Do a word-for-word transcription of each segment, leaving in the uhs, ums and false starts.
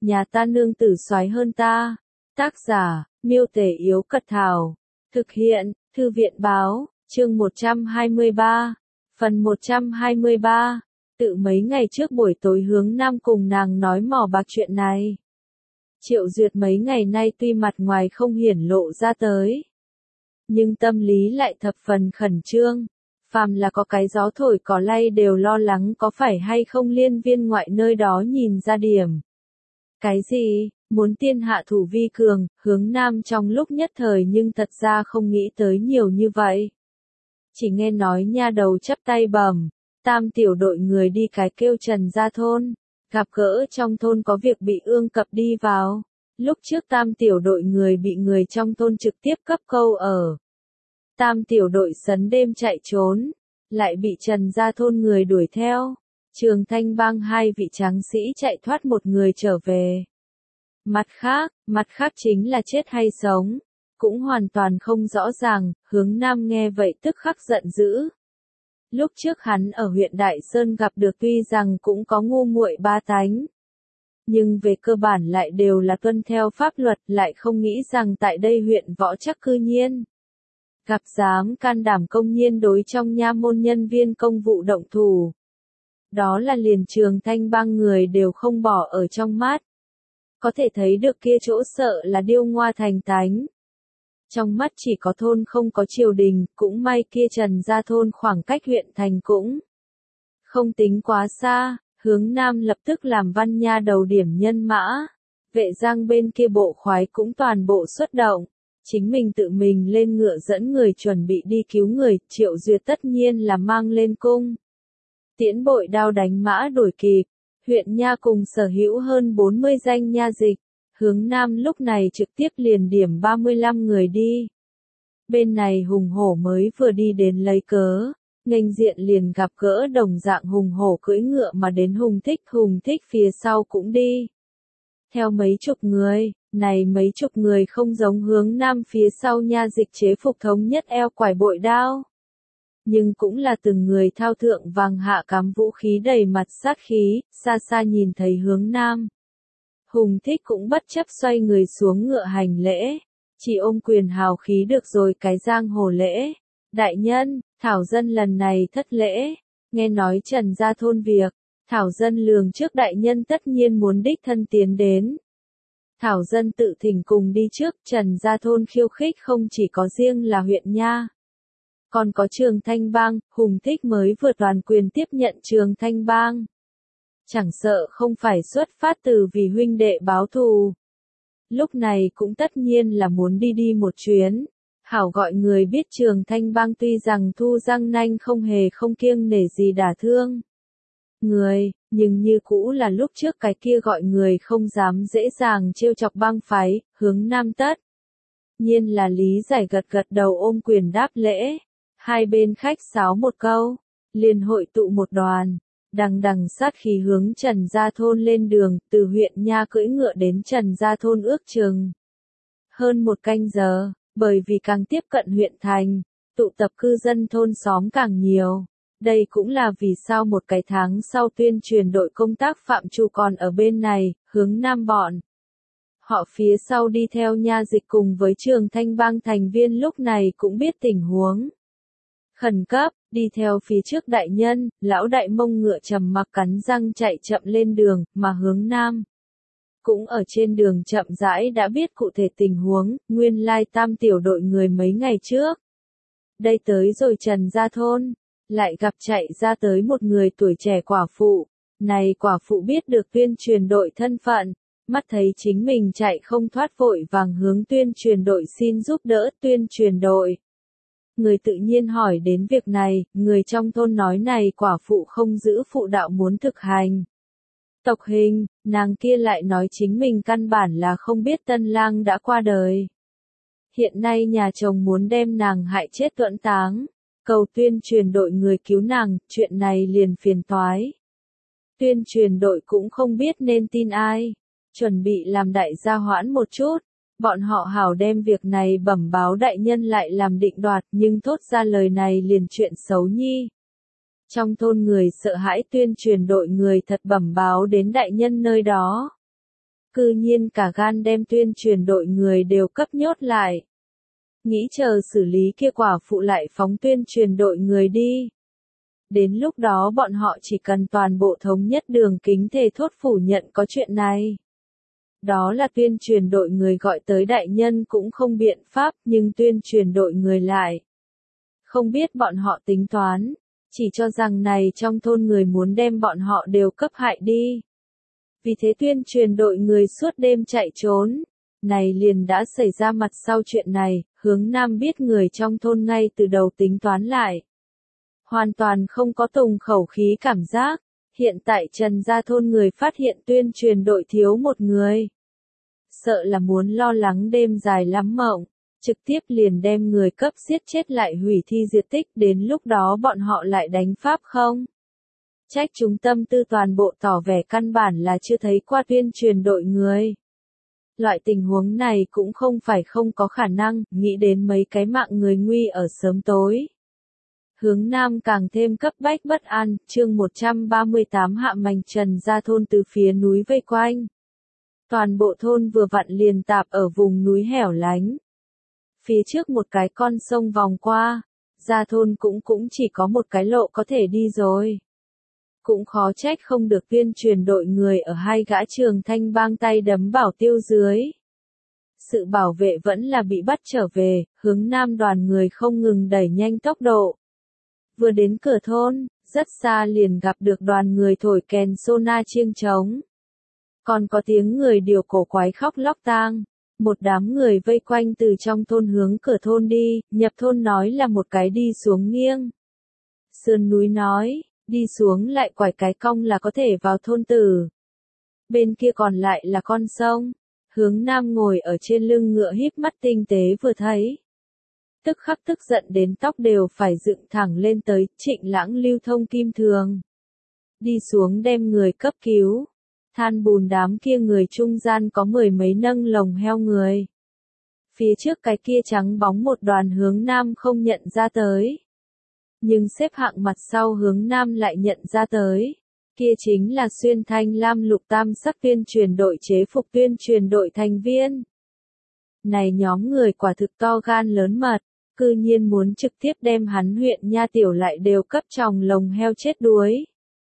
nhà ta nương tử soái hơn ta. Tác giả, Miêu Tể Yếu Cật Thảo. Thực hiện, Thư viện Báo, chương một trăm hai mươi ba. Phần một trăm hai mươi ba. Tự mấy ngày trước buổi tối Hướng Nam cùng nàng nói mò bạc chuyện này. Triệu Duyệt mấy ngày nay tuy mặt ngoài không hiển lộ ra tới, nhưng tâm lý lại thập phần khẩn trương. Phàm là có cái gió thổi cỏ lay đều lo lắng có phải hay không liên viên ngoại nơi đó nhìn ra điểm. Cái gì, muốn tiên hạ thủ vi cường, Hướng Nam trong lúc nhất thời nhưng thật ra không nghĩ tới nhiều như vậy. Chỉ nghe nói nha đầu chắp tay bẩm, tam tiểu đội người đi cái kêu Trần ra thôn, gặp gỡ trong thôn có việc bị ương cập đi vào. Lúc trước tam tiểu đội người bị người trong thôn trực tiếp cấp câu ở. Tam tiểu đội sấn đêm chạy trốn, lại bị Trần ra thôn người đuổi theo. Trường Thanh Bang hai vị tráng sĩ chạy thoát một người trở về. Mặt khác, mặt khác chính là chết hay sống, cũng hoàn toàn không rõ ràng. Hướng Nam nghe vậy tức khắc giận dữ. Lúc trước hắn ở huyện Đại Sơn gặp được tuy rằng cũng có ngu muội ba tánh, nhưng về cơ bản lại đều là tuân theo pháp luật, lại không nghĩ rằng tại đây huyện Võ Trắc cư nhiên gặp dám can đảm công nhiên đối trong nha môn nhân viên công vụ động thủ. Đó là liền Trường Thanh Bang người đều không bỏ ở trong mắt. Có thể thấy được kia chỗ sợ là điêu ngoa thành tánh. Trong mắt chỉ có thôn không có triều đình, cũng may kia Trần ra thôn khoảng cách huyện thành cũng không tính quá xa. Hướng Nam lập tức làm văn nha đầu điểm nhân mã. Vệ Giang bên kia bộ khoái cũng toàn bộ xuất động. Chính mình tự mình lên ngựa dẫn người chuẩn bị đi cứu người. Triệu Duyệt tất nhiên là mang lên cung tiễn bội đao đánh mã đuổi kịp. Huyện nha cùng sở hữu hơn bốn mươi danh nha dịch. Hướng Nam lúc này trực tiếp liền điểm ba mươi lăm người đi. Bên này Hùng Hổ mới vừa đi đến lấy cớ, nghênh diện liền gặp gỡ đồng dạng Hùng Hổ cưỡi ngựa mà đến Hùng Thích. Hùng Thích phía sau cũng đi theo mấy chục người. Này mấy chục người không giống Hướng Nam phía sau nha dịch chế phục thống nhất eo quải bội đao, nhưng cũng là từng người thao thượng vàng hạ cắm vũ khí đầy mặt sát khí. Xa xa nhìn thấy Hướng Nam, Hùng Thích cũng bất chấp xoay người xuống ngựa hành lễ, chỉ ôm quyền hào khí được rồi cái giang hồ lễ. Đại nhân, Thảo dân lần này thất lễ, nghe nói Trần ra thôn việc, Thảo dân lường trước đại nhân tất nhiên muốn đích thân tiến đến. Thảo dân tự thỉnh cùng đi trước. Trần ra thôn khiêu khích không chỉ có riêng là huyện nha, còn có Trường Thanh Bang. Hùng Thích mới vừa toàn quyền tiếp nhận Trường Thanh Bang, chẳng sợ không phải xuất phát từ vì huynh đệ báo thù, lúc này cũng tất nhiên là muốn đi đi một chuyến, hảo gọi người biết Trường Thanh Bang tuy rằng thu răng nanh không hề không kiêng nể gì đả thương người, nhưng như cũ là lúc trước cái kia gọi người không dám dễ dàng trêu chọc bang phái. Hướng Nam tất nhiên là lý giải gật gật đầu ôm quyền đáp lễ. Hai bên khách sáo một câu, liền hội tụ một đoàn, đằng đằng sát khí hướng Trần gia thôn lên đường. Từ huyện nha cưỡi ngựa đến Trần gia thôn ước chừng hơn một canh giờ, bởi vì càng tiếp cận huyện thành, tụ tập cư dân thôn xóm càng nhiều. Đây cũng là vì sao một cái tháng sau tuyên truyền đội công tác Phạm Chu còn ở bên này. Hướng Nam bọn họ phía sau đi theo nha dịch cùng với Trường Thanh Bang thành viên lúc này cũng biết tình huống khẩn cấp, đi theo phía trước đại nhân. Lão đại mông ngựa trầm mặc cắn răng chạy chậm lên đường, mà Hướng Nam cũng ở trên đường chậm rãi đã biết cụ thể tình huống. Nguyên lai tam tiểu đội người mấy ngày trước đây tới rồi Trần ra thôn, lại gặp chạy ra tới một người tuổi trẻ quả phụ. Này quả phụ biết được tuyên truyền đội thân phận, mắt thấy chính mình chạy không thoát vội vàng hướng tuyên truyền đội xin giúp đỡ. Tuyên truyền đội người tự nhiên hỏi đến việc này, người trong thôn nói này quả phụ không giữ phụ đạo muốn thực hành tộc hình, nàng kia lại nói chính mình căn bản là không biết tân lang đã qua đời. Hiện nay nhà chồng muốn đem nàng hại chết tuẫn táng, cầu tuyên truyền đội người cứu nàng. Chuyện này liền phiền toái. Tuyên truyền đội cũng không biết nên tin ai, chuẩn bị làm đại gia hoãn một chút. Bọn họ hảo đem việc này bẩm báo đại nhân lại làm định đoạt, nhưng thốt ra lời này liền chuyện xấu nhi. Trong thôn người sợ hãi tuyên truyền đội người thật bẩm báo đến đại nhân nơi đó. cư nhiên cả gan đem tuyên truyền đội người đều cấp nhốt lại. Nghĩ chờ xử lý kia quả phụ lại phóng tuyên truyền đội người đi. Đến lúc đó bọn họ chỉ cần toàn bộ thống nhất đường kính thề thốt phủ nhận có chuyện này. Đó là tuyên truyền đội người gọi tới đại nhân cũng không biện pháp, nhưng tuyên truyền đội người lại. Không biết bọn họ tính toán, chỉ cho rằng này trong thôn người muốn đem bọn họ đều cấp hại đi. Vì thế tuyên truyền đội người suốt đêm chạy trốn. Này liền đã xảy ra mặt sau chuyện này, Hướng Nam biết người trong thôn ngay từ đầu tính toán lại. Hoàn toàn không có tùng khẩu khí cảm giác. Hiện tại Trần gia thôn người phát hiện tuyên truyền đội thiếu một người. Sợ là muốn lo lắng đêm dài lắm mộng, trực tiếp liền đem người cấp giết chết lại hủy thi diệt tích, đến lúc đó bọn họ lại đánh Pháp không? Trách chúng tâm tư toàn bộ tỏ vẻ căn bản là chưa thấy qua tuyên truyền đội người. Loại tình huống này cũng không phải không có khả năng, nghĩ đến mấy cái mạng người nguy ở sớm tối. Hướng Nam càng thêm cấp bách bất an, chương một trăm ba mươi tám hạ mảnh Trần gia thôn từ phía núi vây quanh. Toàn bộ thôn vừa vặn liền tạp ở vùng núi hẻo lánh. Phía trước một cái con sông vòng qua, gia thôn cũng cũng chỉ có một cái lộ có thể đi rồi. Cũng khó trách không được tuyên truyền đội người ở hai gã Trường Thanh bang tay đấm bảo tiêu dưới. Sự bảo vệ vẫn là bị bắt trở về, Hướng Nam đoàn người không ngừng đẩy nhanh tốc độ. Vừa đến cửa thôn, rất xa liền gặp được đoàn người thổi kèn sona chiêng trống. Còn có tiếng người điều cổ quái khóc lóc tang. Một đám người vây quanh từ trong thôn hướng cửa thôn đi, nhập thôn nói là một cái đi xuống nghiêng. Sườn núi nói, đi xuống lại quải cái cong là có thể vào thôn tử. Bên kia còn lại là con sông. Hướng Nam ngồi ở trên lưng ngựa híp mắt tinh tế vừa thấy. Tức khắc tức giận đến tóc đều phải dựng thẳng lên tới, Trịnh Lãng lưu thông kim thường. Đi xuống đem người cấp cứu. Than bùn đám kia người trung gian có mười mấy nâng lồng heo người. Phía trước cái kia trắng bóng một đoàn Hướng Nam không nhận ra tới. Nhưng xếp hạng mặt sau Hướng Nam lại nhận ra tới. Kia chính là xuyên thanh lam lục tam sắc tuyên truyền đội chế phục tuyên truyền đội thành viên. Này nhóm người quả thực to gan lớn mật, cư nhiên muốn trực tiếp đem hắn huyện Nha Tiểu lại đều cấp tròng lồng heo chết đuối.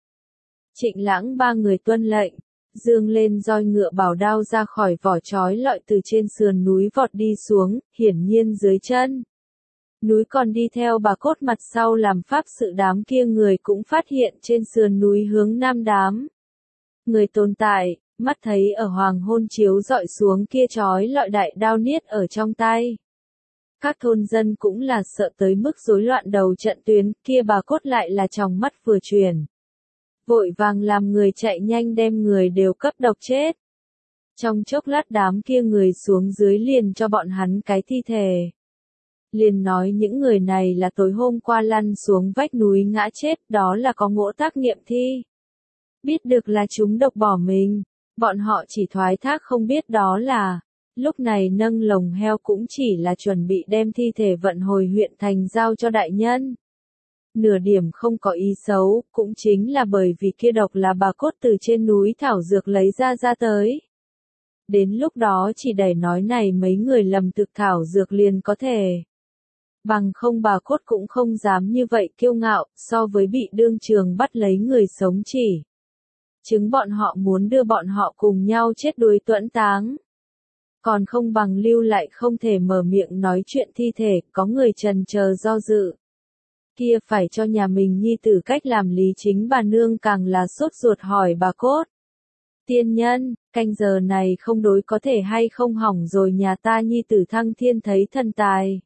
Trịnh Lãng ba người tuân lệnh. Dương lên roi ngựa bảo đao ra khỏi vỏ trói lọi từ trên sườn núi vọt đi xuống, hiển nhiên dưới chân. Núi còn đi theo bà cốt mặt sau làm pháp sự đám kia người cũng phát hiện trên sườn núi hướng Nam đám. Người tồn tại, mắt thấy ở hoàng hôn chiếu dọi xuống kia trói lọi đại đao niết ở trong tay. Các thôn dân cũng là sợ tới mức rối loạn đầu trận tuyến, kia bà cốt lại là tròng mắt vừa chuyển. Vội vàng làm người chạy nhanh đem người đều cấp độc chết. Trong chốc lát đám kia người xuống dưới liền cho bọn hắn cái thi thể. Liền nói những người này là tối hôm qua lăn xuống vách núi ngã chết, đó là có ngỗ tác nghiệm thi. Biết được là chúng độc bỏ mình, bọn họ chỉ thoái thác không biết đó là, lúc này nâng lồng heo cũng chỉ là chuẩn bị đem thi thể vận hồi huyện thành giao cho đại nhân. Nửa điểm không có ý xấu, cũng chính là bởi vì kia độc là bà cốt từ trên núi thảo dược lấy ra ra tới. Đến lúc đó chỉ đẩy nói này mấy người lầm thực thảo dược liền có thể. Bằng không bà cốt cũng không dám như vậy kiêu ngạo, so với bị đương trường bắt lấy người sống chỉ. Chứng bọn họ muốn đưa bọn họ cùng nhau chết đuối tuẫn táng. Còn không bằng lưu lại không thể mở miệng nói chuyện thi thể, có người trần chờ do dự. Kia phải cho nhà mình nhi tử cách làm lý chính bà nương càng là sốt ruột hỏi bà cốt. Tiên nhân, canh giờ này không đối có thể hay không hỏng rồi nhà ta nhi tử thăng thiên thấy thần tài.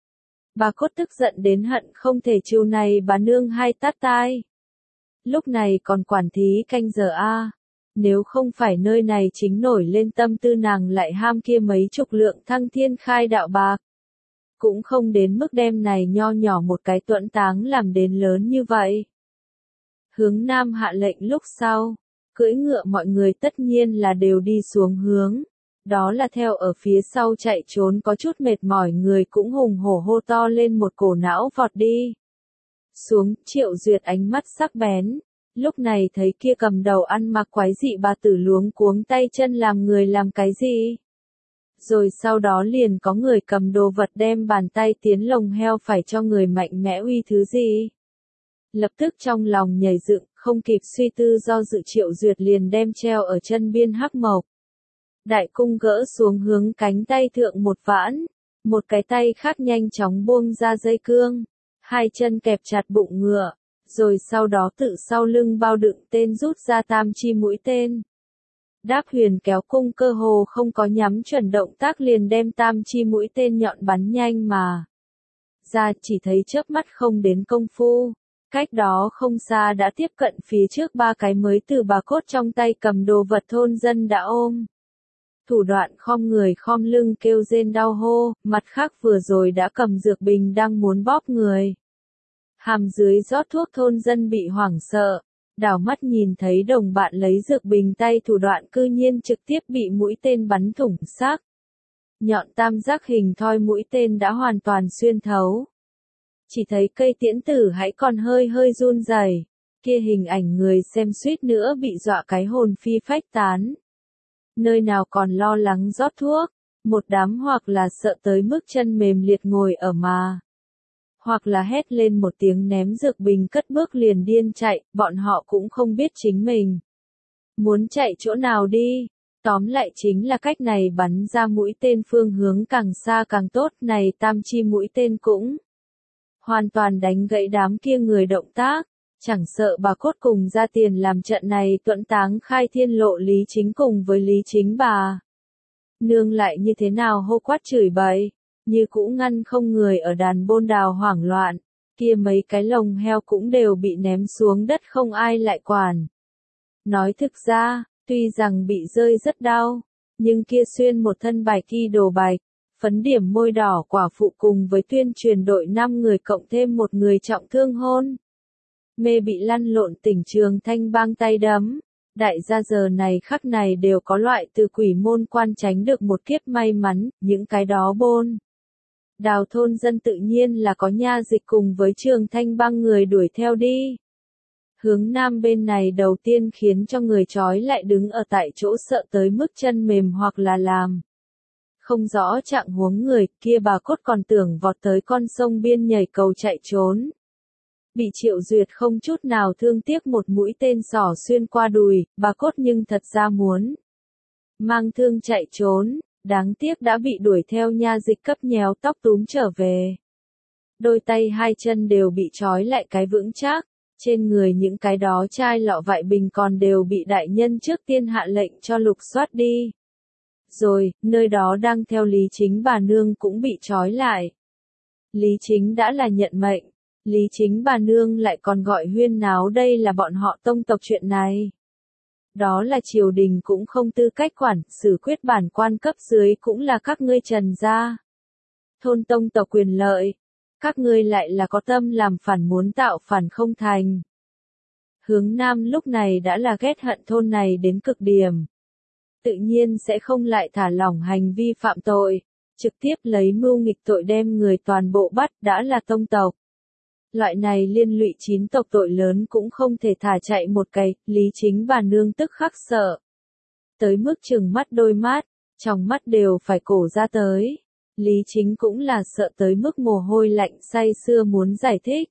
Bà cốt tức giận đến hận không thể chiều này bà nương hai tát tai. Lúc này còn quản thí canh giờ a, nếu không phải nơi này chính nổi lên tâm tư nàng lại ham kia mấy chục lượng thăng thiên khai đạo bạc. Cũng không đến mức đem này nho nhỏ một cái tuẫn táng làm đến lớn như vậy. Hướng Nam hạ lệnh lúc sau, cưỡi ngựa mọi người tất nhiên là đều đi xuống hướng. Đó là theo ở phía sau chạy trốn có chút mệt mỏi người cũng hùng hổ hô to lên một cổ não vọt đi. Xuống, Triệu Duyệt ánh mắt sắc bén, lúc này thấy kia cầm đầu ăn mặc quái dị bà tử luống cuống tay chân làm người làm cái gì. Rồi sau đó liền có người cầm đồ vật đem bàn tay tiến lồng heo phải cho người mạnh mẽ uy thứ gì. Lập tức trong lòng nhảy dựng, không kịp suy tư do dự Triệu Duyệt liền đem treo ở chân biên hắc mộc. Đại cung gỡ xuống hướng cánh tay thượng một vãn, một cái tay khác nhanh chóng buông ra dây cương, hai chân kẹp chặt bụng ngựa, rồi sau đó tự sau lưng bao đựng tên rút ra tam chi mũi tên. Đáp huyền kéo cung cơ hồ không có nhắm chuẩn động tác liền đem tam chi mũi tên nhọn bắn nhanh mà ra, chỉ thấy chớp mắt không đến công phu, cách đó không xa đã tiếp cận phía trước ba cái mới từ bà cốt trong tay cầm đồ vật thôn dân đã ôm. Thủ đoạn khom người khom lưng kêu rên đau hô, mặt khác vừa rồi đã cầm dược bình đang muốn bóp người. Hàm dưới rót thuốc thôn dân bị hoảng sợ, đảo mắt nhìn thấy đồng bạn lấy dược bình tay thủ đoạn cư nhiên trực tiếp bị mũi tên bắn thủng xác. Nhọn tam giác hình thoi mũi tên đã hoàn toàn xuyên thấu. Chỉ thấy cây tiễn tử hãy còn hơi hơi run rẩy, kia hình ảnh người xem suýt nữa bị dọa cái hồn phi phách tán. Nơi nào còn lo lắng rót thuốc, một đám hoặc là sợ tới mức chân mềm liệt ngồi ở mà. Hoặc là hét lên một tiếng ném dược bình cất bước liền điên chạy, bọn họ cũng không biết chính mình muốn chạy chỗ nào đi. Tóm lại chính là cách này bắn ra mũi tên phương hướng càng xa càng tốt, này tam chi mũi tên cũng hoàn toàn đánh gãy đám kia người động tác, chẳng sợ bà cốt cùng ra tiền làm trận này tuẫn táng khai thiên lộ Lý Chính cùng với Lý Chính bà. Nương lại như thế nào hô quát chửi bậy, như cũ ngăn không người ở đàn bôn đào hoảng loạn, kia mấy cái lồng heo cũng đều bị ném xuống đất không ai lại quản. Nói thực ra, tuy rằng bị rơi rất đau, nhưng kia xuyên một thân bài kỳ đồ bài, phấn điểm môi đỏ quả phụ cùng với tuyên truyền đội năm người cộng thêm một người trọng thương hôn. Mê bị lăn lộn tỉnh Trường Thanh bang tay đấm, đại gia giờ này khắc này đều có loại từ quỷ môn quan tránh được một kiếp may mắn, những cái đó bôn. Đào thôn dân tự nhiên là có nha dịch cùng với Trường Thanh bang người đuổi theo đi. Hướng nam bên này đầu tiên khiến cho người trói lại đứng ở tại chỗ sợ tới mức chân mềm hoặc là làm không rõ trạng huống người, kia bà cốt còn tưởng vọt tới con sông biên nhảy cầu chạy trốn. Bị Triệu Duyệt không chút nào thương tiếc một mũi tên xỏ xuyên qua đùi, bà cốt nhưng thật ra muốn mang thương chạy trốn, đáng tiếc đã bị đuổi theo nha dịch cấp nhéo tóc túm trở về. Đôi tay hai chân đều bị trói lại cái vững chắc, trên người những cái đó chai lọ vại bình còn đều bị đại nhân trước tiên hạ lệnh cho lục soát đi. Rồi, nơi đó đang theo Lý Chính bà nương cũng bị trói lại. Lý Chính đã là nhận mệnh, Lý Chính bà nương lại còn gọi huyên náo đây là bọn họ tông tộc chuyện này. Đó là triều đình cũng không tư cách quản, xử quyết bản quan cấp dưới cũng là các ngươi Trần gia. Thôn tông tộc quyền lợi, các ngươi lại là có tâm làm phản muốn tạo phản không thành. Hướng Nam lúc này đã là ghét hận thôn này đến cực điểm. Tự nhiên sẽ không lại thả lỏng hành vi phạm tội, trực tiếp lấy mưu nghịch tội đem người toàn bộ bắt đã là tông tộc. Loại này liên lụy chín tộc tội lớn cũng không thể thả chạy một cái, Lý Chính bà nương tức khắc sợ. Tới mức trừng mắt đôi mắt, trong mắt đều phải cổ ra tới. Lý Chính cũng là sợ tới mức mồ hôi lạnh say sưa muốn giải thích.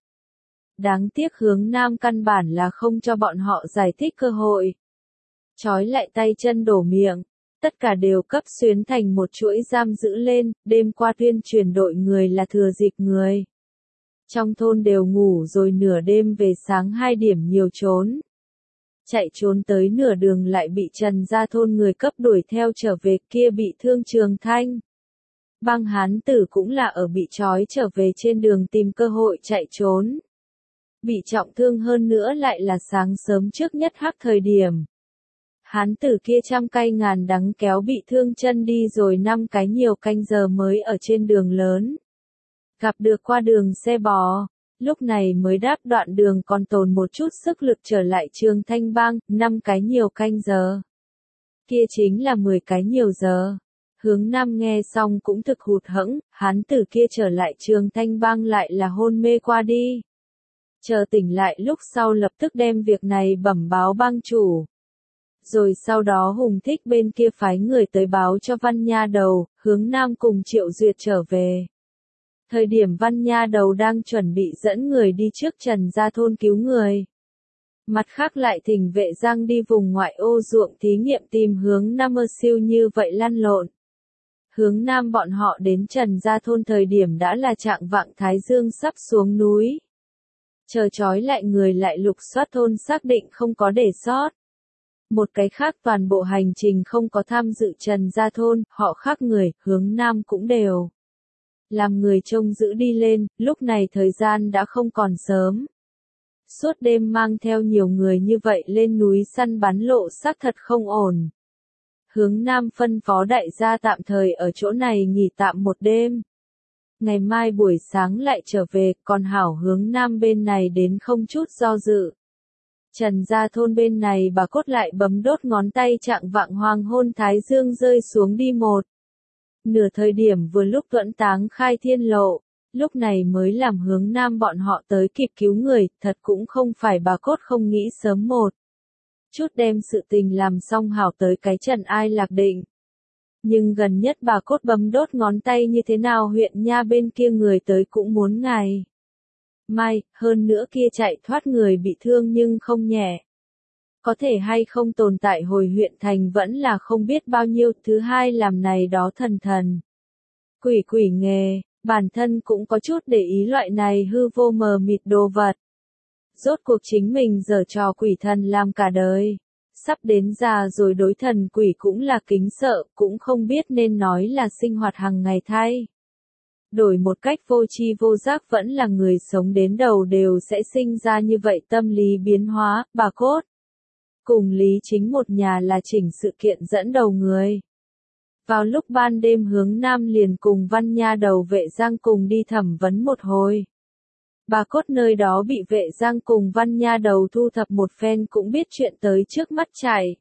Đáng tiếc Hướng Nam căn bản là không cho bọn họ giải thích cơ hội. Trói lại tay chân đổ miệng, tất cả đều cấp xuyến thành một chuỗi giam giữ lên, đêm qua tuyên truyền đội người là thừa dịp người. Trong thôn đều ngủ rồi nửa đêm về sáng hai điểm nhiều trốn. Chạy trốn tới nửa đường lại bị Trần gia thôn người cấp đuổi theo trở về, kia bị thương Trường Thanh bang hán tử cũng là ở bị trói trở về trên đường tìm cơ hội chạy trốn. Bị trọng thương hơn nữa lại là sáng sớm trước nhất hắc thời điểm. Hán tử kia trăm cay ngàn đắng kéo bị thương chân đi rồi năm cái nhiều canh giờ mới ở trên đường lớn. Gặp được qua đường xe bò, lúc này mới đáp đoạn đường còn tồn một chút sức lực trở lại Trường Thanh bang, năm cái nhiều canh giờ. Kia chính là mười cái nhiều giờ. Hướng Nam nghe xong cũng thực hụt hẫng, hán tử kia trở lại Trường Thanh bang lại là hôn mê qua đi. Chờ tỉnh lại lúc sau lập tức đem việc này bẩm báo bang chủ. Rồi sau đó Hùng Thích bên kia phái người tới báo cho Văn Nha Đầu, Hướng Nam cùng Triệu Duyệt trở về. Thời điểm Văn Nha Đầu đang chuẩn bị dẫn người đi trước Trần Gia Thôn cứu người. Mặt khác lại thỉnh Vệ Giang đi vùng ngoại ô ruộng thí nghiệm tìm Hướng Nam mơ siêu như vậy lăn lộn. Hướng Nam bọn họ đến Trần Gia Thôn thời điểm đã là trạng vạng Thái Dương sắp xuống núi. Chờ trói lại người lại lục soát thôn xác định không có để sót. Một cái khác toàn bộ hành trình không có tham dự Trần Gia Thôn, họ khác người, Hướng Nam cũng đều. Làm người trông giữ đi lên, lúc này thời gian đã không còn sớm. Suốt đêm mang theo nhiều người như vậy lên núi săn bắn lộ xác thật không ổn. Hướng Nam phân phó đại gia tạm thời ở chỗ này nghỉ tạm một đêm. Ngày mai buổi sáng lại trở về, còn hảo Hướng Nam bên này đến không chút do dự. Trần Gia Thôn bên này bà cốt lại bấm đốt ngón tay trạng vạng hoàng hôn thái dương rơi xuống đi một. Nửa thời điểm vừa lúc Tuẫn Táng khai thiên lộ, lúc này mới làm Hướng Nam bọn họ tới kịp cứu người, thật cũng không phải bà cốt không nghĩ sớm một. Chút đem sự tình làm xong hảo tới cái Trần Ai Lạc Định. Nhưng gần nhất bà cốt bấm đốt ngón tay như thế nào huyện nha bên kia người tới cũng muốn ngày mai, hơn nữa kia chạy thoát người bị thương nhưng không nhẹ. Có thể hay không tồn tại hồi huyện thành vẫn là không biết bao nhiêu, thứ hai làm này đó thần thần. Quỷ quỷ nghề, bản thân cũng có chút để ý loại này hư vô mờ mịt đồ vật. Rốt cuộc chính mình giở trò quỷ thần làm cả đời. Sắp đến già rồi đối thần quỷ cũng là kính sợ, cũng không biết nên nói là sinh hoạt hàng ngày thay. Đổi một cách vô tri vô giác vẫn là người sống đến đầu đều sẽ sinh ra như vậy tâm lý biến hóa, bà cốt. Cùng Lý Chính một nhà là chỉnh sự kiện dẫn đầu người. Vào lúc ban đêm Hướng Nam liền cùng Văn Nha Đầu Vệ Giang cùng đi thẩm vấn một hồi. Bà cốt nơi đó bị Vệ Giang cùng Văn Nha Đầu thu thập một phen cũng biết chuyện tới trước mắt chảy.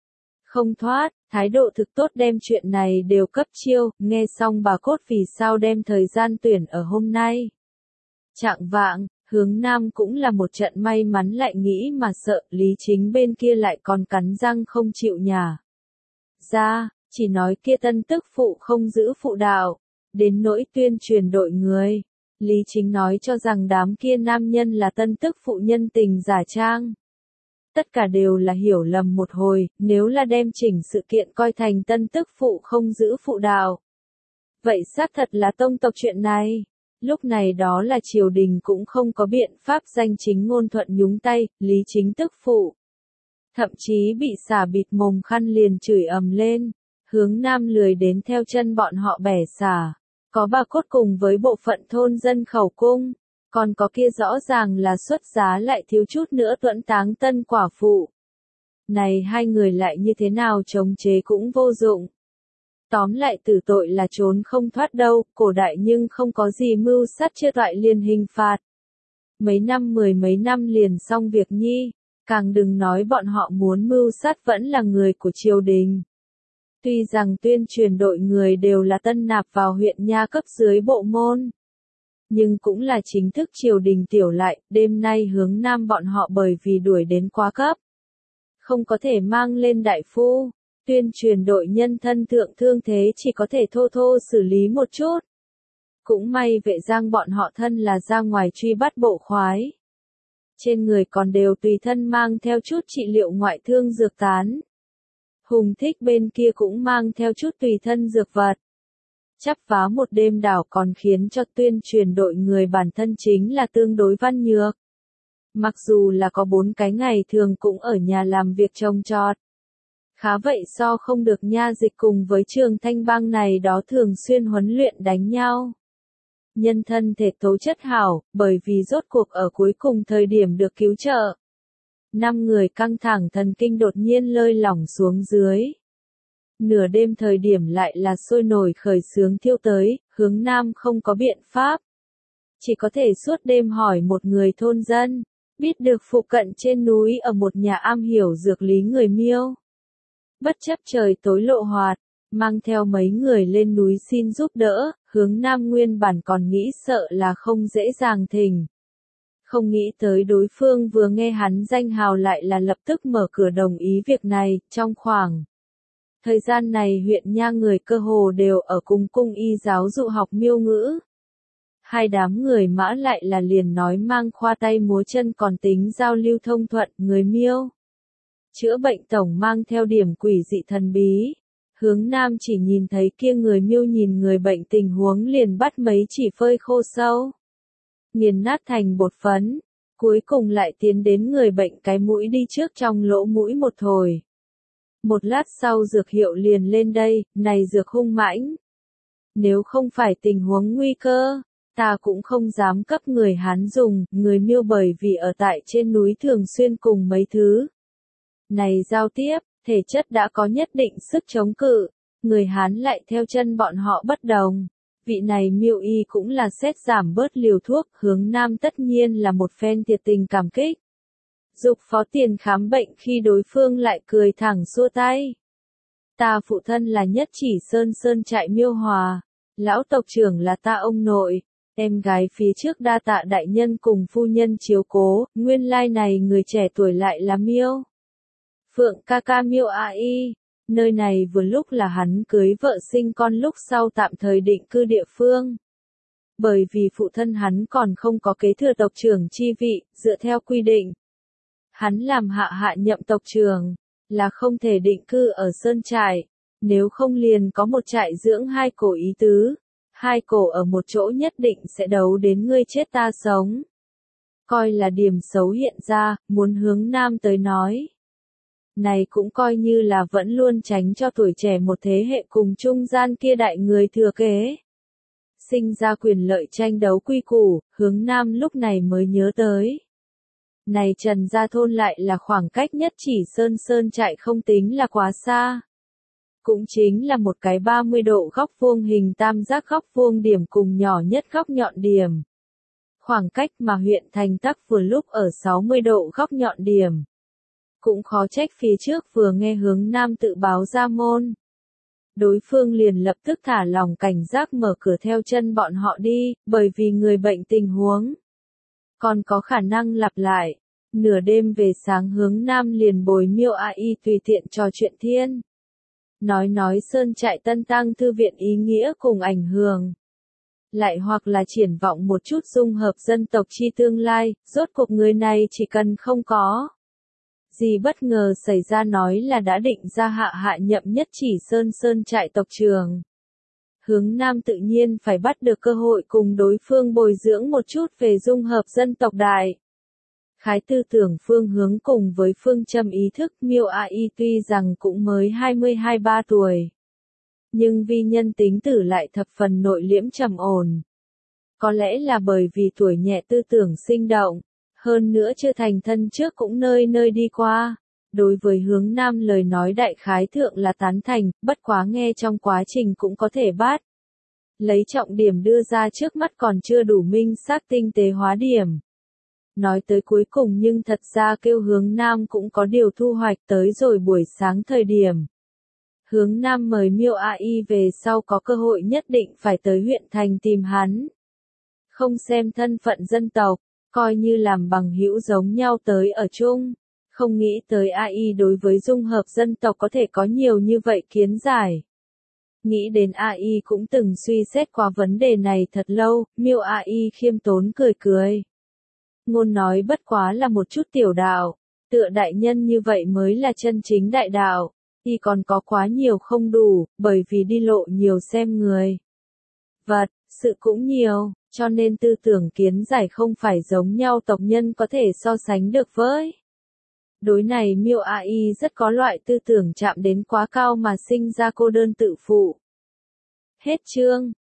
Không thoát, thái độ thực tốt đem chuyện này đều cấp chiêu, nghe xong bà cốt vì sao đem thời gian tuyển ở hôm nay. Trạng vạng, Hướng Nam cũng là một trận may mắn lại nghĩ mà sợ, Lý Chính bên kia lại còn cắn răng không chịu nhả ra, chỉ nói kia tân tức phụ không giữ phụ đạo, đến nỗi tuyên truyền đội người. Lý Chính nói cho rằng đám kia nam nhân là tân tức phụ nhân tình giả trang. Tất cả đều là hiểu lầm một hồi, nếu là đem chỉnh sự kiện coi thành tân tức phụ không giữ phụ đạo. Vậy xác thật là tông tộc chuyện này. Lúc này đó là triều đình cũng không có biện pháp danh chính ngôn thuận nhúng tay, Lý Chính tức phụ. Thậm chí bị xả bịt mồm khăn liền chửi ầm lên, Hướng Nam lười đến theo chân bọn họ bẻ xả. Có bà cốt cùng với bộ phận thôn dân khẩu cung, còn có kia rõ ràng là xuất giá lại thiếu chút nữa Tuẫn Táng tân quả phụ. Này hai người lại như thế nào chống chế cũng vô dụng. Tóm lại tử tội là trốn không thoát đâu, cổ đại nhưng không có gì mưu sát chưa toại liền hình phạt. Mấy năm mười mấy năm liền xong việc nhi, càng đừng nói bọn họ muốn mưu sát vẫn là người của triều đình. Tuy rằng tuyên truyền đội người đều là tân nạp vào huyện nha cấp dưới bộ môn, nhưng cũng là chính thức triều đình tiểu lại, đêm nay Hướng Nam bọn họ bởi vì đuổi đến quá cấp. Không có thể mang lên đại phu, tuyên truyền đội nhân thân thượng thương thế chỉ có thể thô thô xử lý một chút. Cũng may Vệ Giang bọn họ thân là ra ngoài truy bắt bộ khoái. Trên người còn đều tùy thân mang theo chút trị liệu ngoại thương dược tán. Hùng Thích bên kia cũng mang theo chút tùy thân dược vật. Chắp vá một đêm đảo còn khiến cho tuyên truyền đội người bản thân chính là tương đối văn nhược. Mặc dù là có bốn cái ngày thường cũng ở nhà làm việc trồng trọt. Khá vậy so không được nha dịch cùng với trường thanh bang này đó thường xuyên huấn luyện đánh nhau. Nhân thân thể tố chất hảo, bởi vì rốt cuộc ở cuối cùng thời điểm được cứu trợ. Năm người căng thẳng thần kinh đột nhiên lơi lỏng xuống dưới. Nửa đêm thời điểm lại là sôi nổi khởi xướng thiêu tới, Hướng Nam không có biện pháp. Chỉ có thể suốt đêm hỏi một người thôn dân, biết được phụ cận trên núi ở một nhà am hiểu dược lý người Miêu. Bất chấp trời tối lộ hoạt, mang theo mấy người lên núi xin giúp đỡ, Hướng Nam nguyên bản còn nghĩ sợ là không dễ dàng thỉnh. Không nghĩ tới đối phương vừa nghe hắn danh hào lại là lập tức mở cửa đồng ý việc này, trong khoảng thời gian này huyện nha người cơ hồ đều ở cùng cung y giáo dụ học miêu ngữ. Hai đám người Mã lại là liền nói mang khoa tay múa chân còn tính giao lưu thông thuận, người miêu chữa bệnh tổng mang theo điểm quỷ dị thần bí. Hướng Nam chỉ nhìn thấy kia người miêu nhìn người bệnh tình huống liền bắt mấy chỉ phơi khô sâu, nghiền nát thành bột phấn, cuối cùng lại tiến đến người bệnh cái mũi đi trước trong lỗ mũi một thổi. Một lát sau dược hiệu liền lên đây, này dược hung mãnh. Nếu không phải tình huống nguy cơ, ta cũng không dám cấp người Hán dùng, người miêu bởi vì ở tại trên núi thường xuyên cùng mấy thứ này giao tiếp, thể chất đã có nhất định sức chống cự, người Hán lại theo chân bọn họ bất đồng. Vị này miêu y cũng là xét giảm bớt liều thuốc, Hướng Nam tất nhiên là một phen thiệt tình cảm kích. Dục phó tiền khám bệnh khi đối phương lại cười thẳng xua tay. Ta phụ thân là Nhất Chỉ Sơn Sơn trại Miêu Hòa, lão tộc trưởng là ta ông nội, em gái phía trước đa tạ đại nhân cùng phu nhân chiếu cố, nguyên lai này người trẻ tuổi lại là Miêu Phượng ca ca Miêu A Y. Nơi này vừa lúc là hắn cưới vợ sinh con lúc sau tạm thời định cư địa phương. Bởi vì phụ thân hắn còn không có kế thừa tộc trưởng chi vị, dựa theo quy định. Hắn làm hạ hạ nhậm tộc trưởng, là không thể định cư ở sơn trại, nếu không liền có một trại dưỡng hai cổ ý tứ. Hai cổ ở một chỗ nhất định sẽ đấu đến ngươi chết ta sống. Coi là điểm xấu hiện ra, muốn Hướng Nam tới nói. Này cũng coi như là vẫn luôn tránh cho tuổi trẻ một thế hệ cùng trung gian kia đại người thừa kế. Sinh ra quyền lợi tranh đấu quy củ, Hướng Nam lúc này mới nhớ tới. Này Trần Gia Thôn lại là khoảng cách Nhất Chỉ Sơn Sơn trại không tính là quá xa. Cũng chính là một cái ba mươi độ góc vuông hình tam giác góc vuông điểm cùng nhỏ nhất góc nhọn điểm. Khoảng cách mà huyện thành tắc vừa lúc ở sáu mươi độ góc nhọn điểm. Cũng khó trách phía trước vừa nghe Hướng Nam tự báo ra môn. Đối phương liền lập tức thả lòng cảnh giác mở cửa theo chân bọn họ đi, bởi vì người bệnh tình huống còn có khả năng lặp lại. Nửa đêm về sáng Hướng Nam liền bồi Miêu A Y tùy tiện trò chuyện thiên. Nói nói sơn trại tân tăng thư viện ý nghĩa cùng ảnh hưởng. Lại hoặc là triển vọng một chút dung hợp dân tộc chi tương lai, rốt cuộc người này chỉ cần không có gì bất ngờ xảy ra nói là đã định ra hạ hạ nhậm Nhất Chỉ Sơn Sơn trại tộc trưởng. Hướng Nam tự nhiên phải bắt được cơ hội cùng đối phương bồi dưỡng một chút về dung hợp dân tộc đại. Khái tư tưởng phương hướng cùng với phương châm ý thức Miêu A Y tuy rằng cũng mới hai mươi hai ba tuổi. Nhưng vì nhân tính tử lại thập phần nội liễm trầm ổn. Có lẽ là bởi vì tuổi nhẹ tư tưởng sinh động. Hơn nữa chưa thành thân trước cũng nơi nơi đi qua. Đối với Hướng Nam lời nói đại khái thượng là tán thành, bất quá nghe trong quá trình cũng có thể bắt. Lấy trọng điểm đưa ra trước mắt còn chưa đủ minh xác tinh tế hóa điểm. Nói tới cuối cùng nhưng thật ra kêu Hướng Nam cũng có điều thu hoạch tới rồi buổi sáng thời điểm. Hướng Nam mời Miêu A Y về sau có cơ hội nhất định phải tới huyện thành tìm hắn. Không xem thân phận dân tộc, coi như làm bằng hữu giống nhau tới ở chung. Không nghĩ tới A Y đối với dung hợp dân tộc có thể có nhiều như vậy kiến giải. Nghĩ đến A Y cũng từng suy xét qua vấn đề này thật lâu, Miêu A Y khiêm tốn cười cười. Ngôn nói bất quá là một chút tiểu đạo, tựa đại nhân như vậy mới là chân chính đại đạo, y còn có quá nhiều không đủ, bởi vì đi lộ nhiều xem người. Vật, sự cũng nhiều, cho nên tư tưởng kiến giải không phải giống nhau tộc nhân có thể so sánh được với. Đối này Miêu A Y rất có loại tư tưởng chạm đến quá cao mà sinh ra cô đơn tự phụ. Hết chương.